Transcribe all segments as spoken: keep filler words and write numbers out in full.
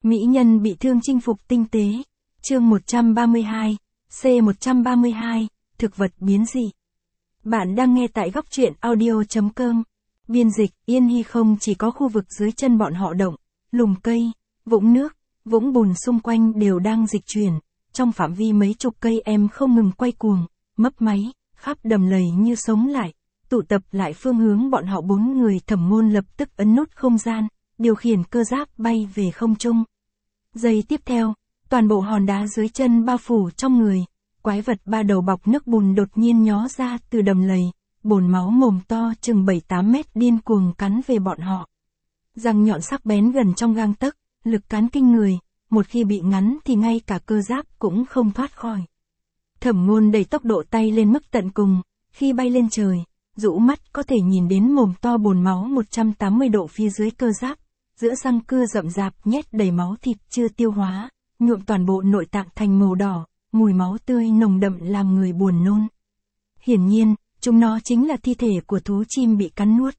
Mỹ nhân bị thương chinh phục tinh tế. Chương một trăm ba mươi hai, C một trăm ba mươi hai, thực vật biến dị. Bạn đang nghe tại góc truyện audio chấm com. Biên dịch, Yên Hy không chỉ có khu vực dưới chân bọn họ động, lùm cây, vũng nước, vũng bùn xung quanh đều đang dịch chuyển, trong phạm vi mấy chục cây em không ngừng quay cuồng, mấp máy, khắp đầm lầy như sống lại, tụ tập lại phương hướng bọn họ bốn người. Thẩm Ngôn lập tức ấn nút không gian, điều khiển cơ giáp bay về không trung. Giây tiếp theo, toàn bộ hòn đá dưới chân bao phủ trong người, quái vật ba đầu bọc nước bùn đột nhiên nhó ra từ đầm lầy, bồn máu mồm to chừng bảy tám mét điên cuồng cắn về bọn họ. Răng nhọn sắc bén gần trong gang tấc, lực cắn kinh người, một khi bị ngắn thì ngay cả cơ giáp cũng không thoát khỏi. Thẩm Ngôn đẩy tốc độ tay lên mức tận cùng, khi bay lên trời, rũ mắt có thể nhìn đến mồm to bồn máu một trăm tám mươi độ phía dưới cơ giáp, giữa răng cưa rậm rạp nhét đầy máu thịt chưa tiêu hóa, nhuộm toàn bộ nội tạng thành màu đỏ, mùi máu tươi nồng đậm làm người buồn nôn. Hiển nhiên, chúng nó chính là thi thể của thú chim bị cắn nuốt.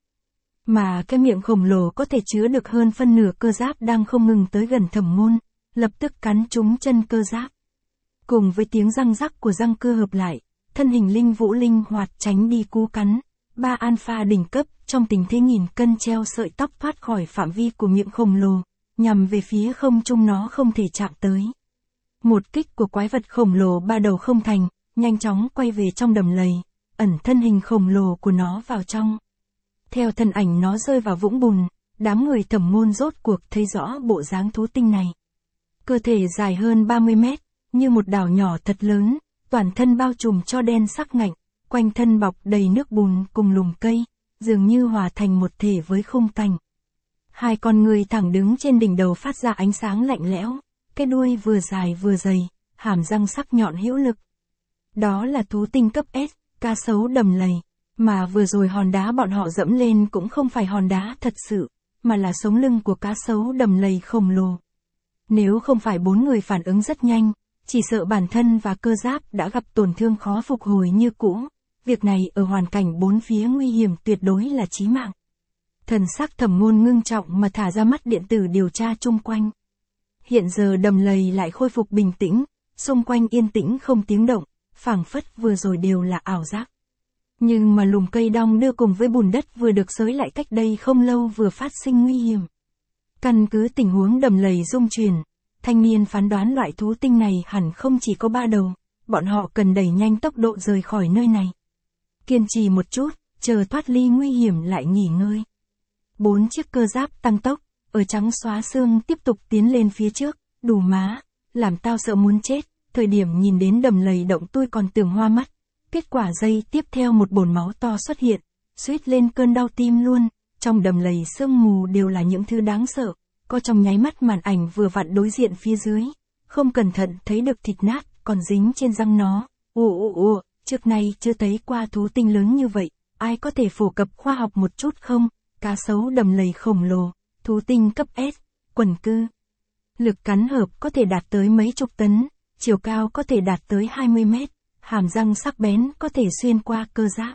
Mà cái miệng khổng lồ có thể chứa được hơn phân nửa cơ giáp đang không ngừng tới gần Thẩm Ngôn, lập tức cắn trúng chân cơ giáp. Cùng với tiếng răng rắc của răng cưa hợp lại, thân hình linh vũ linh hoạt tránh đi cú cắn. Ba alpha đỉnh cấp trong tình thế nghìn cân treo sợi tóc thoát khỏi phạm vi của miệng khổng lồ, nhằm về phía không trung nó không thể chạm tới. Một kích của quái vật khổng lồ ba đầu không thành, nhanh chóng quay về trong đầm lầy, ẩn thân hình khổng lồ của nó vào trong. Theo thân ảnh nó rơi vào vũng bùn, đám người Thẩm Ngôn rốt cuộc thấy rõ bộ dáng thú tinh này. Cơ thể dài hơn ba mươi mét, như một đảo nhỏ thật lớn, toàn thân bao trùm cho đen sắc ngạnh, quanh thân bọc đầy nước bùn cùng lùm cây, dường như hòa thành một thể với khung cảnh. Hai con người thẳng đứng trên đỉnh đầu phát ra ánh sáng lạnh lẽo, cái đuôi vừa dài vừa dày, hàm răng sắc nhọn hữu lực. Đó là thú tinh cấp S, cá sấu đầm lầy, mà vừa rồi hòn đá bọn họ dẫm lên cũng không phải hòn đá thật sự, mà là sống lưng của cá sấu đầm lầy khổng lồ. Nếu không phải bốn người phản ứng rất nhanh, chỉ sợ bản thân và cơ giáp đã gặp tổn thương khó phục hồi như cũ. Việc này ở hoàn cảnh bốn phía nguy hiểm tuyệt đối là chí mạng. Thần sắc Thẩm Ngôn ngưng trọng mà thả ra mắt điện tử điều tra chung quanh. Hiện giờ đầm lầy lại khôi phục bình tĩnh, xung quanh yên tĩnh không tiếng động, phảng phất vừa rồi đều là ảo giác. Nhưng mà lùm cây đong đưa cùng với bùn đất vừa được xới lại cách đây không lâu vừa phát sinh nguy hiểm. Căn cứ tình huống đầm lầy rung chuyển, thanh niên phán đoán loại thú tinh này hẳn không chỉ có ba đầu, bọn họ cần đẩy nhanh tốc độ rời khỏi nơi này. Kiên trì một chút, chờ thoát ly nguy hiểm lại nghỉ ngơi. Bốn chiếc cơ giáp tăng tốc, ở trắng xóa xương tiếp tục tiến lên phía trước, đủ má, làm tao sợ muốn chết, thời điểm nhìn đến đầm lầy động tôi còn tưởng hoa mắt. Kết quả giây tiếp theo một bồn máu to xuất hiện, suýt lên cơn đau tim luôn, trong đầm lầy sương mù đều là những thứ đáng sợ, có trong nháy mắt màn ảnh vừa vặn đối diện phía dưới, không cẩn thận thấy được thịt nát, còn dính trên răng nó, ồ ồ ồ. Trước nay chưa thấy qua thú tinh lớn như vậy, ai có thể phổ cập khoa học một chút không? Cá sấu đầm lầy khổng lồ, thú tinh cấp S, quần cư. Lực cắn hợp có thể đạt tới mấy chục tấn, chiều cao có thể đạt tới hai mươi mét, hàm răng sắc bén có thể xuyên qua cơ giáp.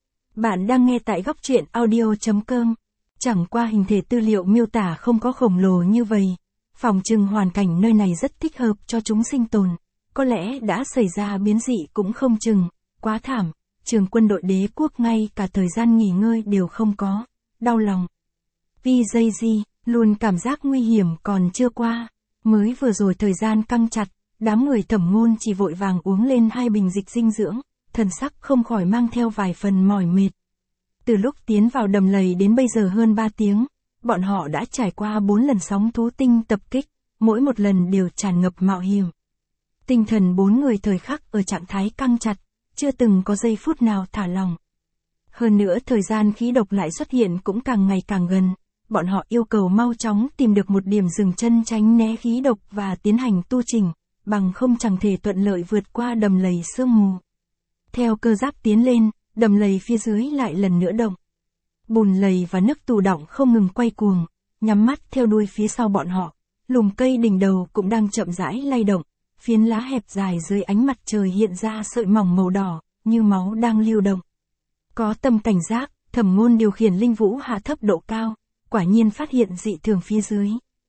Bạn đang nghe tại góc truyện audio chấm com. Chẳng qua hình thể tư liệu miêu tả không có khổng lồ như vậy, phòng trừng hoàn cảnh nơi này rất thích hợp cho chúng sinh tồn. Có lẽ đã xảy ra biến dị cũng không chừng, quá thảm, trường quân đội đế quốc ngay cả thời gian nghỉ ngơi đều không có, đau lòng. vê gi gi, luôn cảm giác nguy hiểm còn chưa qua, mới vừa rồi thời gian căng chặt, đám người Thẩm Ngôn chỉ vội vàng uống lên hai bình dịch dinh dưỡng, thần sắc không khỏi mang theo vài phần mỏi mệt. Từ lúc tiến vào đầm lầy đến bây giờ hơn ba tiếng, bọn họ đã trải qua bốn lần sóng thú tinh tập kích, mỗi một lần đều tràn ngập mạo hiểm. Tinh thần bốn người thời khắc ở trạng thái căng chặt, chưa từng có giây phút nào thả lỏng. Hơn nữa thời gian khí độc lại xuất hiện cũng càng ngày càng gần, bọn họ yêu cầu mau chóng tìm được một điểm dừng chân tránh né khí độc và tiến hành tu chỉnh, bằng không chẳng thể thuận lợi vượt qua đầm lầy sương mù. Theo cơ giáp tiến lên, đầm lầy phía dưới lại lần nữa động. Bùn lầy và nước tù đọng không ngừng quay cuồng, nhắm mắt theo đuôi phía sau bọn họ, lùm cây đỉnh đầu cũng đang chậm rãi lay động. Phiến lá hẹp dài dưới ánh mặt trời hiện ra sợi mỏng màu đỏ, như máu đang lưu động. Có tâm cảnh giác, Thẩm Ngôn điều khiển linh vũ hạ thấp độ cao, quả nhiên phát hiện dị thường phía dưới.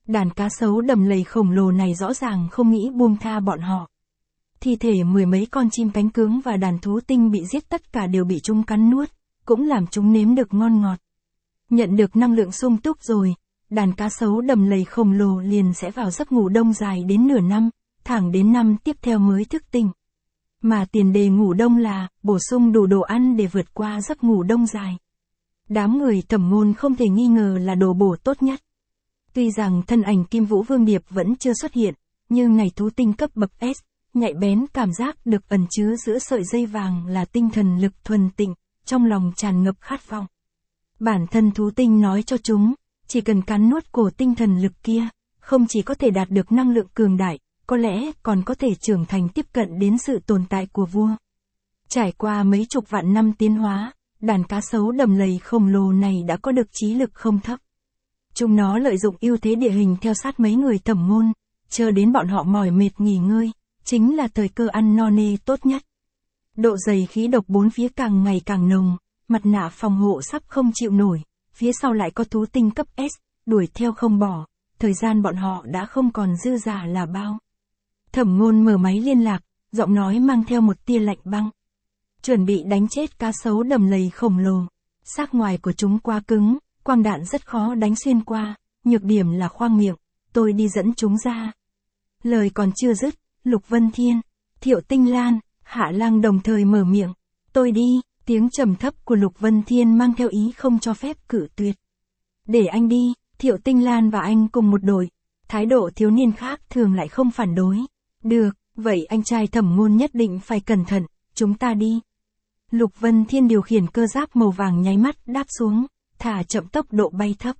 Đàn cá sấu đầm lầy khổng lồ này rõ ràng không nghĩ buông tha bọn họ. Thi thể mười mấy con chim cánh cứng và đàn thú tinh bị giết tất cả đều bị chúng cắn nuốt, cũng làm chúng nếm được ngon ngọt. Nhận được năng lượng sung túc rồi, đàn cá sấu đầm lầy khổng lồ liền sẽ vào giấc ngủ đông dài đến nửa năm, thẳng đến năm tiếp theo mới thức tỉnh. Mà tiền đề ngủ đông là bổ sung đủ đồ ăn để vượt qua giấc ngủ đông dài. Đám người Thẩm Ngôn không thể nghi ngờ là đồ bổ tốt nhất. Tuy rằng thân ảnh Kim Vũ Vương Điệp vẫn chưa xuất hiện, nhưng này thú tinh cấp bậc S, nhạy bén cảm giác được ẩn chứa giữa sợi dây vàng là tinh thần lực thuần tịnh, trong lòng tràn ngập khát vọng. Bản thân thú tinh nói cho chúng, chỉ cần cắn nuốt cổ tinh thần lực kia, không chỉ có thể đạt được năng lượng cường đại, có lẽ còn có thể trưởng thành tiếp cận đến sự tồn tại của vua. Trải qua mấy chục vạn năm tiến hóa, đàn cá sấu đầm lầy khổng lồ này đã có được trí lực không thấp. Chúng nó lợi dụng ưu thế địa hình theo sát mấy người Thẩm Ngôn, chờ đến bọn họ mỏi mệt nghỉ ngơi, chính là thời cơ ăn no nê tốt nhất. Độ dày khí độc bốn phía càng ngày càng nồng, mặt nạ phòng hộ sắp không chịu nổi, phía sau lại có thú tinh cấp S, đuổi theo không bỏ, thời gian bọn họ đã không còn dư dả là bao. Thẩm Ngôn mở máy liên lạc, giọng nói mang theo một tia lạnh băng. Chuẩn bị đánh chết cá sấu đầm lầy khổng lồ. Xác ngoài của chúng quá cứng, quang đạn rất khó đánh xuyên qua, nhược điểm là khoang miệng, tôi đi dẫn chúng ra. Lời còn chưa dứt, Lục Vân Thiên, Thiệu Tinh Lan, Hạ Lăng đồng thời mở miệng. Tôi đi, tiếng trầm thấp của Lục Vân Thiên mang theo ý không cho phép cự tuyệt. Để anh đi, Thiệu Tinh Lan và anh cùng một đội. Thái độ thiếu niên khác thường lại không phản đối. Được, vậy anh trai Thẩm Ngôn nhất định phải cẩn thận, chúng ta đi. Lục Vân Thiên điều khiển cơ giáp màu vàng nháy mắt đáp xuống, thả chậm tốc độ bay thấp.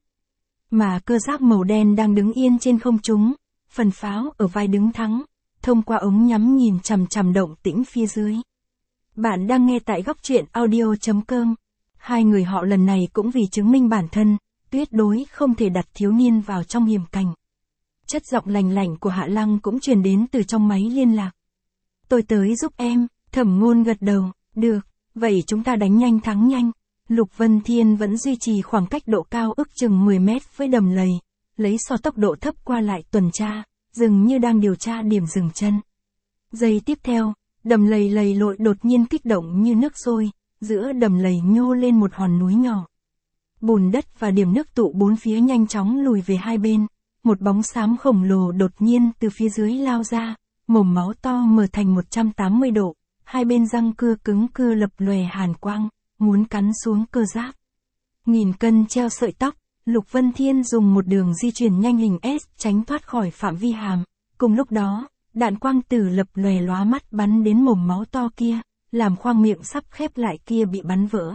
Mà cơ giáp màu đen đang đứng yên trên không trung, phần pháo ở vai đứng thắng, thông qua ống nhắm nhìn chằm chằm động tĩnh phía dưới. Bạn đang nghe tại góc truyện audio chấm com. Hai người họ lần này cũng vì chứng minh bản thân, tuyệt đối không thể đặt thiếu niên vào trong hiểm cảnh. Chất giọng lành lạnh của Hạ Lăng cũng truyền đến từ trong máy liên lạc. Tôi tới giúp em, Thẩm Ngôn gật đầu, được, vậy chúng ta đánh nhanh thắng nhanh. Lục Vân Thiên vẫn duy trì khoảng cách độ cao ước chừng mười mét với đầm lầy, lấy so tốc độ thấp qua lại tuần tra, dường như đang điều tra điểm dừng chân. Giây tiếp theo, đầm lầy lầy lội đột nhiên kích động như nước sôi, giữa đầm lầy nhô lên một hòn núi nhỏ. Bùn đất và điểm nước tụ bốn phía nhanh chóng lùi về hai bên, một bóng xám khổng lồ đột nhiên từ phía dưới lao ra, mồm máu to mở thành một trăm tám mươi độ, hai bên răng cưa cứng cưa lập lòe hàn quang, muốn cắn xuống cơ giáp. Nghìn cân treo sợi tóc, Lục Vân Thiên dùng một đường di chuyển nhanh hình S tránh thoát khỏi phạm vi hàm, cùng lúc đó, đạn quang tử lập lòe lóa mắt bắn đến mồm máu to kia, làm khoang miệng sắp khép lại kia bị bắn vỡ.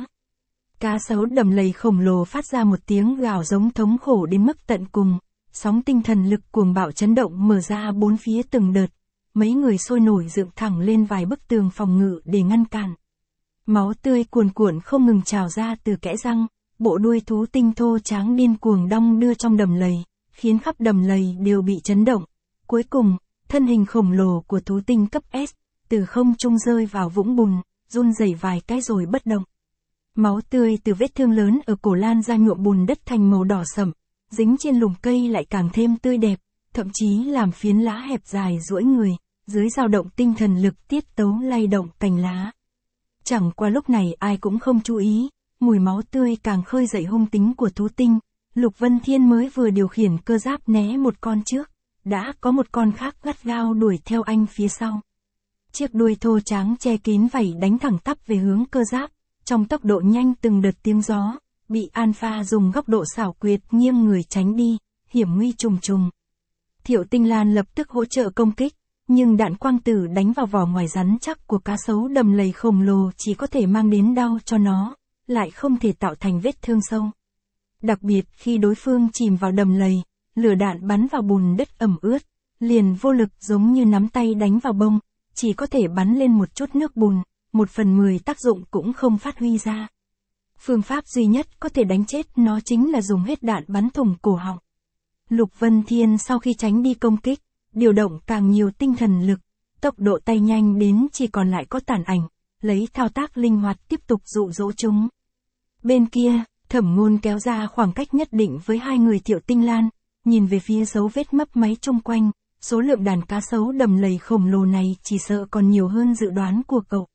Cá sấu đầm lầy khổng lồ phát ra một tiếng gào giống thống khổ đến mức tận cùng, sóng tinh thần lực cuồng bạo chấn động mở ra bốn phía từng đợt, mấy người sôi nổi dựng thẳng lên vài bức tường phòng ngự để ngăn cản. Máu tươi cuồn cuộn không ngừng trào ra từ kẽ răng, bộ đuôi thú tinh thô tráng điên cuồng đong đưa trong đầm lầy, khiến khắp đầm lầy đều bị chấn động. Cuối cùng, thân hình khổng lồ của thú tinh cấp S, từ không trung rơi vào vũng bùn, run rẩy vài cái rồi bất động. Máu tươi từ vết thương lớn ở cổ lan ra nhuộm bùn đất thành màu đỏ sẫm, dính trên lùm cây lại càng thêm tươi đẹp, thậm chí làm phiến lá hẹp dài duỗi người, dưới dao động tinh thần lực tiết tấu lay động cành lá. Chẳng qua lúc này ai cũng không chú ý, mùi máu tươi càng khơi dậy hung tính của thú tinh. Lục Vân Thiên mới vừa điều khiển cơ giáp né một con trước, đã có một con khác gắt gao đuổi theo anh phía sau. Chiếc đuôi thô tráng che kín vảy đánh thẳng tắp về hướng cơ giáp, trong tốc độ nhanh từng đợt tiếng gió, bị Alpha dùng góc độ xảo quyệt nghiêng người tránh đi, hiểm nguy trùng trùng. Thiệu Tinh Lan lập tức hỗ trợ công kích, nhưng đạn quang tử đánh vào vỏ ngoài rắn chắc của cá sấu đầm lầy khổng lồ chỉ có thể mang đến đau cho nó, lại không thể tạo thành vết thương sâu. Đặc biệt khi đối phương chìm vào đầm lầy, lửa đạn bắn vào bùn đất ẩm ướt, liền vô lực giống như nắm tay đánh vào bông, chỉ có thể bắn lên một chút nước bùn, một phần mười tác dụng cũng không phát huy ra. Phương pháp duy nhất có thể đánh chết nó chính là dùng hết đạn bắn thủng cổ họng. Lục Vân Thiên sau khi tránh đi công kích, điều động càng nhiều tinh thần lực, tốc độ tay nhanh đến chỉ còn lại có tàn ảnh, lấy thao tác linh hoạt tiếp tục dụ dỗ chúng. Bên kia, Thẩm Ngôn kéo ra khoảng cách nhất định với hai người Thiệu Tinh Lan, nhìn về phía dấu vết mấp máy chung quanh, số lượng đàn cá sấu đầm lầy khổng lồ này chỉ sợ còn nhiều hơn dự đoán của cậu.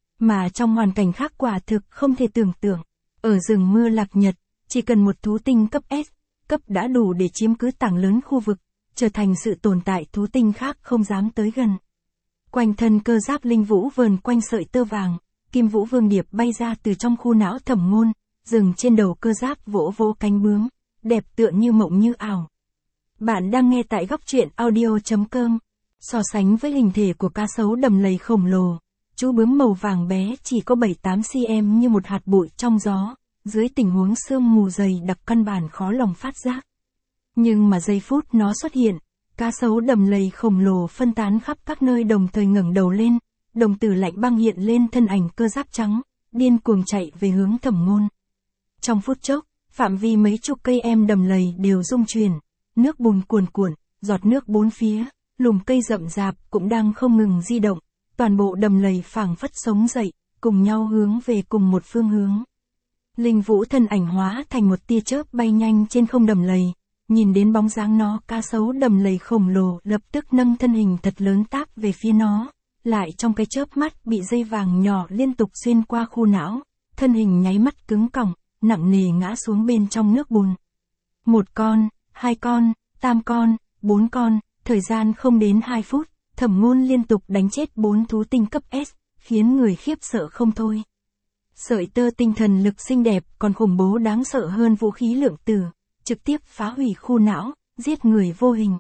Mà trong hoàn cảnh khác quả thực không thể tưởng tượng. Ở rừng mưa Lạc Nhật, chỉ cần một thú tinh cấp S, cấp đã đủ để chiếm cứ tảng lớn khu vực, trở thành sự tồn tại thú tinh khác không dám tới gần. Quanh thân cơ giáp linh vũ vờn quanh sợi tơ vàng, Kim Vũ Vương Điệp bay ra từ trong khu não Thẩm Ngôn, dừng trên đầu cơ giáp vỗ vỗ cánh bướm, đẹp tựa như mộng như ảo. Bạn đang nghe tại góc truyện audio.com. So sánh với hình thể của cá sấu đầm lầy khổng lồ, chú bướm màu vàng bé chỉ có bảy tám xăng-ti-mét như một hạt bụi trong gió, dưới tình huống sương mù dày đặc căn bản khó lòng phát giác. Nhưng mà giây phút nó xuất hiện, cá sấu đầm lầy khổng lồ phân tán khắp các nơi đồng thời ngẩng đầu lên, đồng tử lạnh băng hiện lên thân ảnh cơ giáp trắng, điên cuồng chạy về hướng Thẩm Ngôn. Trong phút chốc, phạm vi mấy chục cây em đầm lầy đều rung chuyển, nước bùn cuồn cuộn, giọt nước bốn phía, lùm cây rậm rạp cũng đang không ngừng di động, toàn bộ đầm lầy phảng phất sống dậy, cùng nhau hướng về cùng một phương hướng. Linh Vũ thân ảnh hóa thành một tia chớp bay nhanh trên không đầm lầy, nhìn đến bóng dáng nó, cá sấu đầm lầy khổng lồ lập tức nâng thân hình thật lớn táp về phía nó, lại trong cái chớp mắt bị dây vàng nhỏ liên tục xuyên qua khu não, thân hình nháy mắt cứng cỏng, nặng nề ngã xuống bên trong nước bùn. Một con, hai con, tam con, bốn con, thời gian không đến hai phút, Thẩm Ngôn liên tục đánh chết bốn thú tinh cấp S, khiến người khiếp sợ không thôi. Sợi tơ tinh thần lực xinh đẹp còn khủng bố đáng sợ hơn vũ khí lượng tử, trực tiếp phá hủy khu não, giết người vô hình.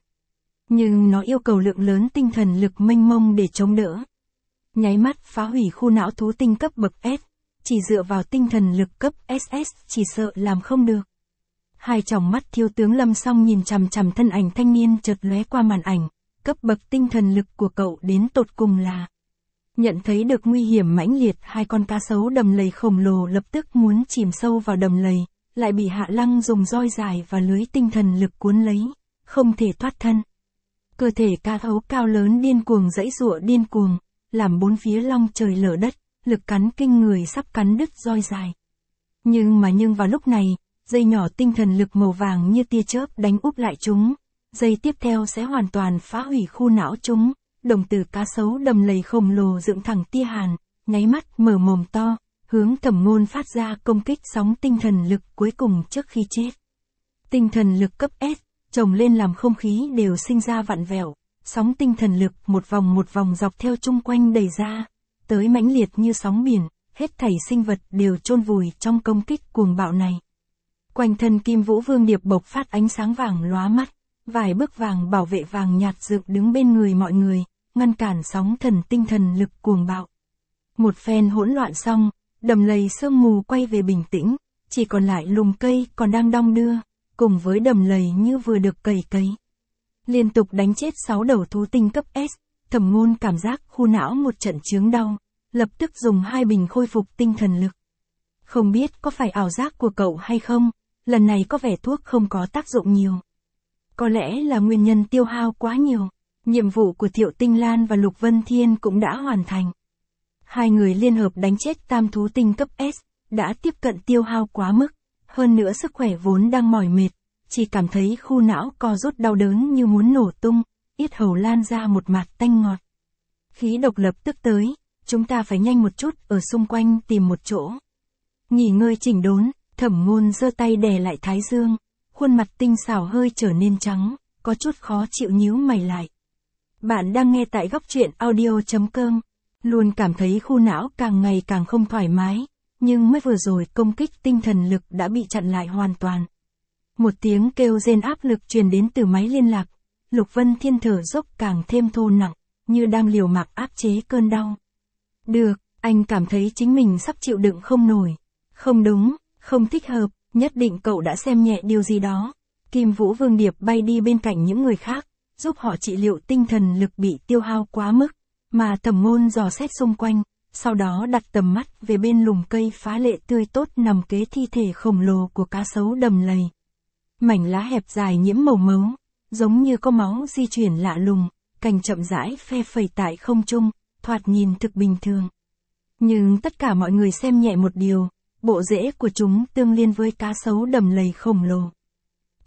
Nhưng nó yêu cầu lượng lớn tinh thần lực mênh mông để chống đỡ. Nháy mắt phá hủy khu não thú tinh cấp bậc S, chỉ dựa vào tinh thần lực cấp ét ét chỉ sợ làm không được. Hai tròng mắt thiếu tướng Lâm Song nhìn chằm chằm thân ảnh thanh niên chợt lóe qua màn ảnh, cấp bậc tinh thần lực của cậu đến tột cùng là. Nhận thấy được nguy hiểm mãnh liệt, hai con cá sấu đầm lầy khổng lồ lập tức muốn chìm sâu vào đầm lầy, lại bị Hạ Lăng dùng roi dài và lưới tinh thần lực cuốn lấy, không thể thoát thân. Cơ thể cá sấu cao lớn điên cuồng giãy giụa điên cuồng, làm bốn phía long trời lở đất, lực cắn kinh người sắp cắn đứt roi dài. Nhưng mà nhưng vào lúc này, dây nhỏ tinh thần lực màu vàng như tia chớp đánh úp lại chúng, dây tiếp theo sẽ hoàn toàn phá hủy khu não chúng. Đồng tử cá sấu đầm lầy khổng lồ dựng thẳng tia hàn, nháy mắt mở mồm to, hướng Thẩm Ngôn phát ra công kích sóng tinh thần lực cuối cùng trước khi chết. Tinh thần lực cấp S, chồng lên làm không khí đều sinh ra vặn vẹo, sóng tinh thần lực một vòng một vòng dọc theo chung quanh đẩy ra, tới mãnh liệt như sóng biển, hết thảy sinh vật đều chôn vùi trong công kích cuồng bạo này. Quanh thân Kim Vũ Vương Điệp bộc phát ánh sáng vàng lóa mắt. Vài bức vàng bảo vệ vàng nhạt dựng đứng bên người mọi người, ngăn cản sóng thần tinh thần lực cuồng bạo. Một phen hỗn loạn xong, đầm lầy sương mù quay về bình tĩnh, chỉ còn lại lùm cây còn đang đong đưa, cùng với đầm lầy như vừa được cày cấy. Liên tục đánh chết sáu đầu thú tinh cấp S, Thẩm Ngôn cảm giác khu não một trận chướng đau, lập tức dùng hai bình khôi phục tinh thần lực. Không biết có phải ảo giác của cậu hay không, lần này có vẻ thuốc không có tác dụng nhiều. Có lẽ là nguyên nhân tiêu hao quá nhiều. Nhiệm vụ của Thiệu Tinh Lan và Lục Vân Thiên cũng đã hoàn thành. Hai người liên hợp đánh chết tam thú tinh cấp S, đã tiếp cận tiêu hao quá mức. Hơn nữa sức khỏe vốn đang mỏi mệt, chỉ cảm thấy khu não co rút đau đớn như muốn nổ tung, yết hầu lan ra một mạt tanh ngọt. Khí độc lập tức tới, chúng ta phải nhanh một chút ở xung quanh tìm một chỗ. Nghỉ ngơi chỉnh đốn, Thẩm Ngôn giơ tay đè lại thái dương. Khuôn mặt tinh xảo hơi trở nên trắng, có chút khó chịu nhíu mày lại. Bạn đang nghe tại góc truyện audio.com. Luôn cảm thấy khu não càng ngày càng không thoải mái, nhưng mới vừa rồi công kích tinh thần lực đã bị chặn lại hoàn toàn. Một tiếng kêu rên áp lực truyền đến từ máy liên lạc, Lục Vân Thiên thở dốc càng thêm thô nặng, như đang liều mạng áp chế cơn đau. Được, anh cảm thấy chính mình sắp chịu đựng không nổi. Không đúng, không thích hợp. Nhất định cậu đã xem nhẹ điều gì đó. Kim Vũ Vương Điệp bay đi bên cạnh những người khác, giúp họ trị liệu tinh thần lực bị tiêu hao quá mức, mà Thẩm Ngôn dò xét xung quanh, sau đó đặt tầm mắt về bên lùm cây phá lệ tươi tốt nằm kế thi thể khổng lồ của cá sấu đầm lầy. Mảnh lá hẹp dài nhiễm màu máu, giống như có máu di chuyển lạ lùng, cành chậm rãi phe phẩy tại không trung, thoạt nhìn thực bình thường. Nhưng tất cả mọi người xem nhẹ một điều. Bộ rễ của chúng tương liên với cá sấu đầm lầy khổng lồ.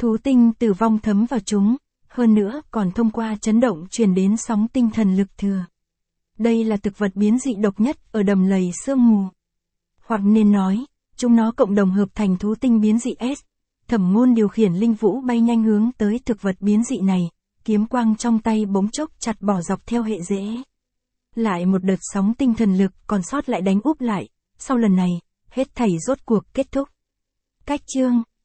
Thú tinh tử vong thấm vào chúng, hơn nữa còn thông qua chấn động truyền đến sóng tinh thần lực thừa. Đây là thực vật biến dị độc nhất ở đầm lầy sương mù. Hoặc nên nói, chúng nó cộng đồng hợp thành thú tinh biến dị S. Thẩm Ngôn điều khiển linh vũ bay nhanh hướng tới thực vật biến dị này, kiếm quang trong tay bỗng chốc chặt bỏ dọc theo hệ rễ. Lại một đợt sóng tinh thần lực còn sót lại đánh úp lại, sau lần này, hết thảy rốt cuộc kết thúc. Cách chương